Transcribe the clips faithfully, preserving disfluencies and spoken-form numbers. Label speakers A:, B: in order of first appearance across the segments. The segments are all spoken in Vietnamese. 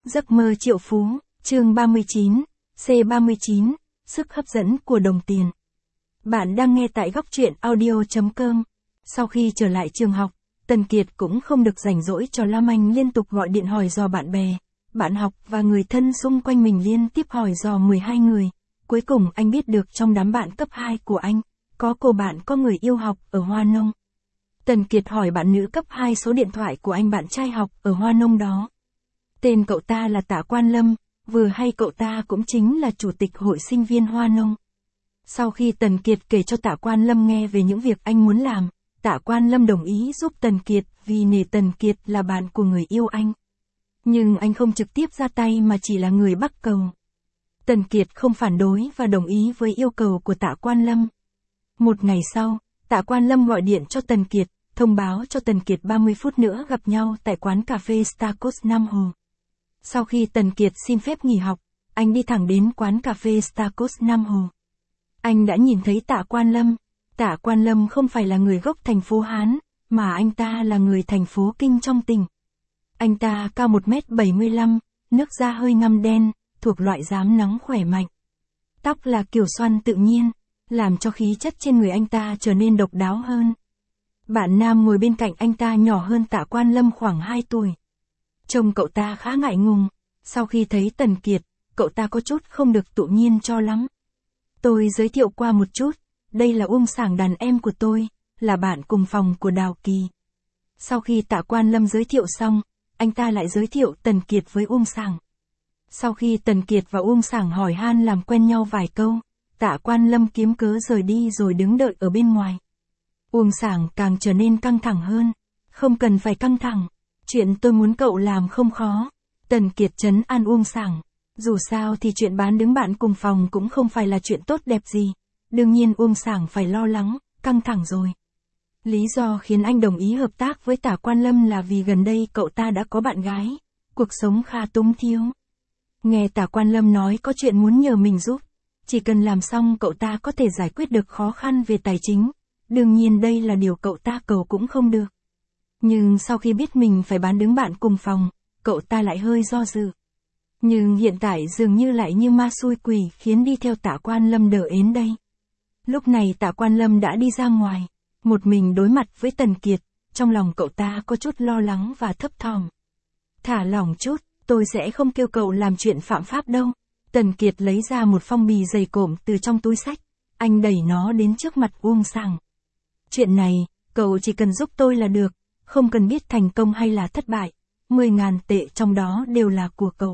A: Giấc mơ triệu phú, chương ba mươi chín, C ba mươi chín, sức hấp dẫn của đồng tiền. Bạn đang nghe tại góc truyện audio chấm com. Sau khi trở lại trường học, Tần Kiệt cũng không được rảnh rỗi cho Lam Anh liên tục gọi điện hỏi dò bạn bè, bạn học và người thân xung quanh mình liên tiếp hỏi dò mười hai người. Cuối cùng anh biết được trong đám bạn cấp hai của anh, có cô bạn có người yêu học ở Hoa Nông. Tần Kiệt hỏi bạn nữ cấp hai số điện thoại của anh bạn trai học ở Hoa Nông đó. Tên cậu ta là Tạ Quan Lâm, vừa hay cậu ta cũng chính là chủ tịch hội sinh viên Hoa Nông. Sau khi Tần Kiệt kể cho Tạ Quan Lâm nghe về những việc anh muốn làm, Tạ Quan Lâm đồng ý giúp Tần Kiệt vì nể Tần Kiệt là bạn của người yêu anh. Nhưng anh không trực tiếp ra tay mà chỉ là người bắt cầu. Tần Kiệt không phản đối và đồng ý với yêu cầu của Tạ Quan Lâm. Một ngày sau, Tạ Quan Lâm gọi điện cho Tần Kiệt, thông báo cho Tần Kiệt ba mươi phút nữa gặp nhau tại quán cà phê Star Coast Nam Hồ. Sau khi Tần Kiệt xin phép nghỉ học, anh đi thẳng đến quán cà phê Star Coast Nam Hồ. Anh đã nhìn thấy Tạ Quan Lâm. Tạ Quan Lâm không phải là người gốc thành phố Hán, mà anh ta là người thành phố Kinh trong tỉnh. Anh ta cao một mét bảy mươi lăm, nước da hơi ngăm đen, thuộc loại rám nắng khỏe mạnh. Tóc là kiểu xoăn tự nhiên, làm cho khí chất trên người anh ta trở nên độc đáo hơn. Bạn nam ngồi bên cạnh anh ta nhỏ hơn Tạ Quan Lâm khoảng hai tuổi. Trông cậu ta khá ngại ngùng, sau khi thấy Tần Kiệt, cậu ta có chút không được tự nhiên cho lắm. Tôi giới thiệu qua một chút, đây là Uông Sảng đàn em của tôi, là bạn cùng phòng của Đào Kỳ. Sau khi Tạ Quan Lâm giới thiệu xong, anh ta lại giới thiệu Tần Kiệt với Uông Sảng. Sau khi Tần Kiệt và Uông Sảng hỏi han làm quen nhau vài câu, Tạ Quan Lâm kiếm cớ rời đi rồi đứng đợi ở bên ngoài. Uông Sảng càng trở nên căng thẳng hơn. Không cần phải căng thẳng, chuyện tôi muốn cậu làm không khó. Tần Kiệt trấn an Uông Sảng. Dù sao thì chuyện bán đứng bạn cùng phòng cũng không phải là chuyện tốt đẹp gì. Đương nhiên Uông Sảng phải lo lắng, căng thẳng rồi. Lý do khiến anh đồng ý hợp tác với Tạ Quan Lâm là vì gần đây cậu ta đã có bạn gái, cuộc sống khá túng thiếu. Nghe Tạ Quan Lâm nói có chuyện muốn nhờ mình giúp, chỉ cần làm xong cậu ta có thể giải quyết được khó khăn về tài chính. Đương nhiên đây là điều cậu ta cầu cũng không được. Nhưng sau khi biết mình phải bán đứng bạn cùng phòng, cậu ta lại hơi do dự. Nhưng hiện tại dường như lại như ma xui quỷ khiến đi theo Tạ Quan Lâm đỡ ến đây. Lúc này Tạ Quan Lâm đã đi ra ngoài, một mình đối mặt với Tần Kiệt, trong lòng cậu ta có chút lo lắng và thấp thỏm. Thả lỏng chút, tôi sẽ không kêu cậu làm chuyện phạm pháp đâu. Tần Kiệt lấy ra một phong bì dày cộm từ trong túi sách, anh đẩy nó đến trước mặt Uông Sảng. Chuyện này, cậu chỉ cần giúp tôi là được, không cần biết thành công hay là thất bại, mười ngàn tệ trong đó đều là của cậu.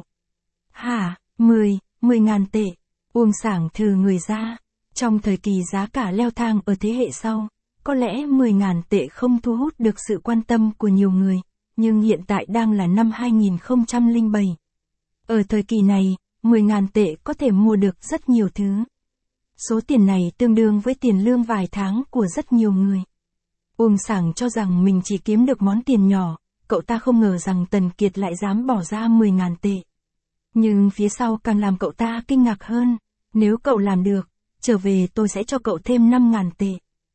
A: Hả, mười, mười ngàn tệ, Uông Sảng thừ người ra, trong thời kỳ giá cả leo thang ở thế hệ sau, có lẽ mười ngàn tệ không thu hút được sự quan tâm của nhiều người, nhưng hiện tại đang là năm hai nghìn không trăm lẻ bảy. Ở thời kỳ này, mười ngàn tệ có thể mua được rất nhiều thứ. Số tiền này tương đương với tiền lương vài tháng của rất nhiều người. Uông Sảng cho rằng mình chỉ kiếm được món tiền nhỏ, cậu ta không ngờ rằng Tần Kiệt lại dám bỏ ra mười ngàn tệ. Nhưng phía sau càng làm cậu ta kinh ngạc hơn, nếu cậu làm được, trở về tôi sẽ cho cậu thêm năm ngàn tệ.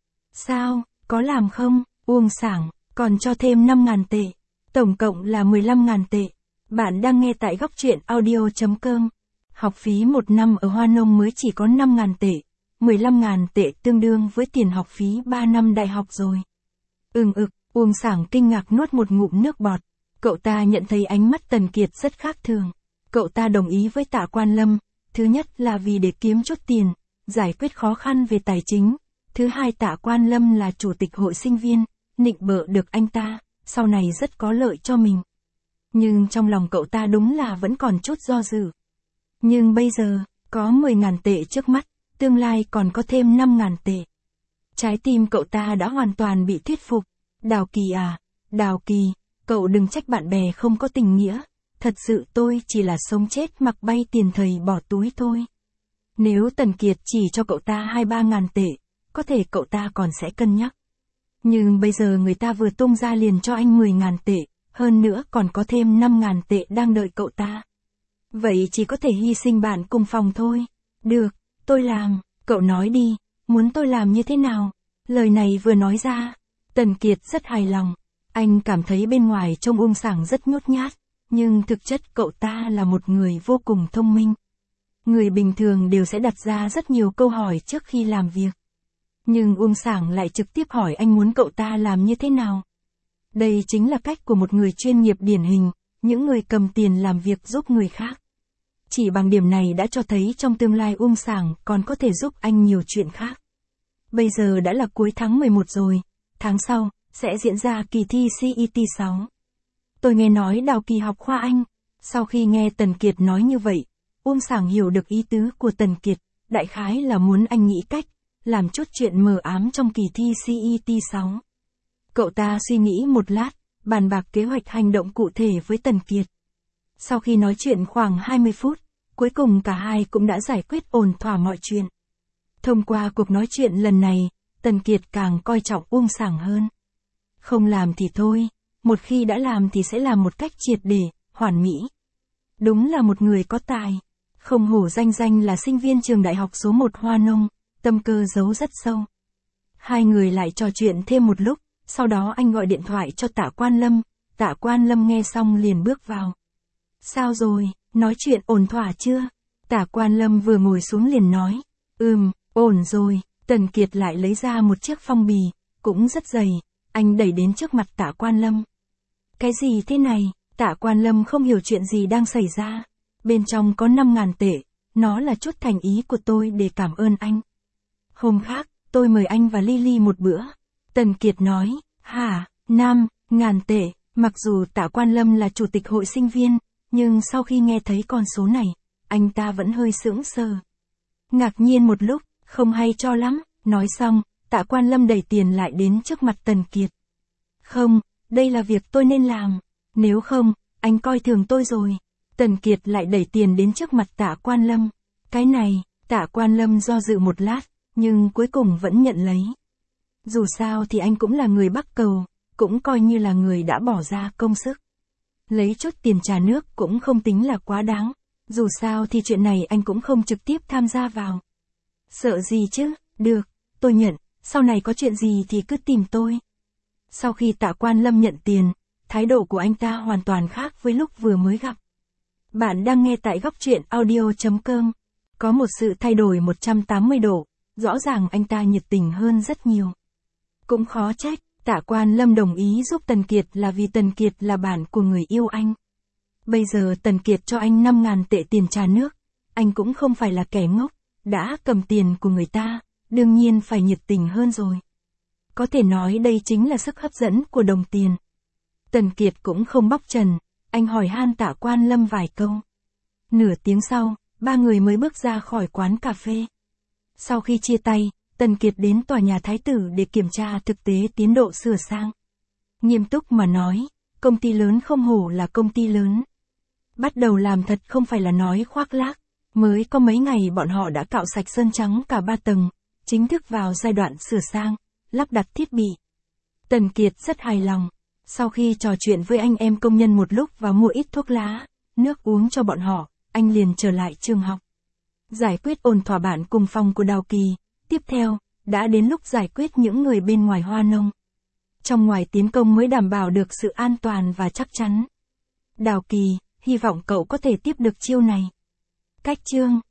A: Sao, có làm không? Uông Sảng, còn cho thêm năm ngàn tệ, tổng cộng là mười lăm ngàn tệ. Bạn đang nghe tại góc truyện audio chấm com. Học phí một năm ở Hoa Nông mới chỉ có năm ngàn tệ, mười lăm ngàn tệ tương đương với tiền học phí ba năm đại học rồi. Ừm ực, Uông Sảng kinh ngạc nuốt một ngụm nước bọt. Cậu ta nhận thấy ánh mắt Tần Kiệt rất khác thường. Cậu ta đồng ý với Tạ Quan Lâm, thứ nhất là vì để kiếm chút tiền, giải quyết khó khăn về tài chính. Thứ hai Tạ Quan Lâm là chủ tịch hội sinh viên, nịnh bợ được anh ta, sau này rất có lợi cho mình. Nhưng trong lòng cậu ta đúng là vẫn còn chút do dự. Nhưng bây giờ, có mười ngàn tệ trước mắt, tương lai còn có thêm năm ngàn tệ. Trái tim cậu ta đã hoàn toàn bị thuyết phục. Đào Kỳ à, Đào Kỳ, cậu đừng trách bạn bè không có tình nghĩa. Thật sự tôi chỉ là sống chết mặc bay tiền thầy bỏ túi thôi. Nếu Tần Kiệt chỉ cho cậu ta hai ba ngàn tệ, có thể cậu ta còn sẽ cân nhắc. Nhưng bây giờ người ta vừa tung ra liền cho anh mười ngàn tệ, hơn nữa còn có thêm năm ngàn tệ đang đợi cậu ta. Vậy chỉ có thể hy sinh bạn cùng phòng thôi. Được, tôi làm, cậu nói đi, muốn tôi làm như thế nào? Lời này vừa nói ra, Tần Kiệt rất hài lòng. Anh cảm thấy bên ngoài trông Uông Sảng rất nhút nhát, nhưng thực chất cậu ta là một người vô cùng thông minh. Người bình thường đều sẽ đặt ra rất nhiều câu hỏi trước khi làm việc. Nhưng Uông Sảng lại trực tiếp hỏi anh muốn cậu ta làm như thế nào. Đây chính là cách của một người chuyên nghiệp điển hình, những người cầm tiền làm việc giúp người khác. Chỉ bằng điểm này đã cho thấy trong tương lai Uông Sảng còn có thể giúp anh nhiều chuyện khác. Bây giờ đã là cuối tháng mười một rồi, tháng sau, sẽ diễn ra kỳ thi xê e tê sáu. Tôi nghe nói Đào Kỳ học khoa Anh. Sau khi nghe Tần Kiệt nói như vậy, Uông Sảng hiểu được ý tứ của Tần Kiệt, đại khái là muốn anh nghĩ cách, làm chút chuyện mờ ám trong kỳ thi xê e tê sáu. Cậu ta suy nghĩ một lát, bàn bạc kế hoạch hành động cụ thể với Tần Kiệt. Sau khi nói chuyện khoảng hai mươi phút, cuối cùng cả hai cũng đã giải quyết ổn thỏa mọi chuyện. Thông qua cuộc nói chuyện lần này, Tần Kiệt càng coi trọng Uông Sảng hơn. Không làm thì thôi, một khi đã làm thì sẽ làm một cách triệt để, hoàn mỹ. Đúng là một người có tài. Không hổ danh danh là sinh viên trường đại học số một Hoa Nông, tâm cơ giấu rất sâu. Hai người lại trò chuyện thêm một lúc, sau đó anh gọi điện thoại cho Tạ Quan Lâm, Tạ Quan Lâm nghe xong liền bước vào. Sao rồi, nói chuyện ổn thỏa chưa? Tạ Quan Lâm vừa ngồi xuống liền nói, ừm, ổn rồi. Tần Kiệt lại lấy ra một chiếc phong bì, cũng rất dày, anh đẩy đến trước mặt Tạ Quan Lâm. Cái gì thế này? Tạ Quan Lâm không hiểu chuyện gì đang xảy ra. Bên trong có năm ngàn tệ, nó là chút thành ý của tôi để cảm ơn anh. Hôm khác, tôi mời anh và Lily một bữa. Tần Kiệt nói, hả, năm ngàn tệ, mặc dù Tạ Quan Lâm là chủ tịch hội sinh viên, nhưng sau khi nghe thấy con số này, anh ta vẫn hơi sững sờ. Ngạc nhiên một lúc, không hay cho lắm, nói xong, Tạ Quan Lâm đẩy tiền lại đến trước mặt Tần Kiệt. Không, đây là việc tôi nên làm, nếu không, anh coi thường tôi rồi. Tần Kiệt lại đẩy tiền đến trước mặt Tạ Quan Lâm. Cái này, Tạ Quan Lâm do dự một lát, nhưng cuối cùng vẫn nhận lấy. Dù sao thì anh cũng là người Bắc Cầu, cũng coi như là người đã bỏ ra công sức. Lấy chút tiền trà nước cũng không tính là quá đáng, dù sao thì chuyện này anh cũng không trực tiếp tham gia vào. Sợ gì chứ, được, tôi nhận, sau này có chuyện gì thì cứ tìm tôi. Sau khi Tạ Quan Lâm nhận tiền, thái độ của anh ta hoàn toàn khác với lúc vừa mới gặp. Bạn đang nghe tại góc truyện audio chấm com. Có một sự thay đổi một trăm tám mươi độ, rõ ràng anh ta nhiệt tình hơn rất nhiều. Cũng khó trách, Tạ Quan Lâm đồng ý giúp Tần Kiệt là vì Tần Kiệt là bạn của người yêu anh. Bây giờ Tần Kiệt cho anh năm ngàn tệ tiền trà nước, anh cũng không phải là kẻ ngốc, đã cầm tiền của người ta, đương nhiên phải nhiệt tình hơn rồi. Có thể nói đây chính là sức hấp dẫn của đồng tiền. Tần Kiệt cũng không bóc trần, anh hỏi han Tạ Quan Lâm vài câu. Nửa tiếng sau, ba người mới bước ra khỏi quán cà phê. Sau khi chia tay, Tần Kiệt đến tòa nhà Thái Tử để kiểm tra thực tế tiến độ sửa sang. Nghiêm túc mà nói, công ty lớn không hổ là công ty lớn. Bắt đầu làm thật không phải là nói khoác lác, mới có mấy ngày bọn họ đã cạo sạch sơn trắng cả ba tầng, chính thức vào giai đoạn sửa sang, lắp đặt thiết bị. Tần Kiệt rất hài lòng. Sau khi trò chuyện với anh em công nhân một lúc và mua ít thuốc lá, nước uống cho bọn họ, anh liền trở lại trường học. Giải quyết ổn thỏa bạn cùng phòng của Đào Kỳ, tiếp theo, đã đến lúc giải quyết những người bên ngoài Hoa Nông. Trong ngoài tiến công mới đảm bảo được sự an toàn và chắc chắn. Đào Kỳ, hy vọng cậu có thể tiếp được chiêu này. Cách chương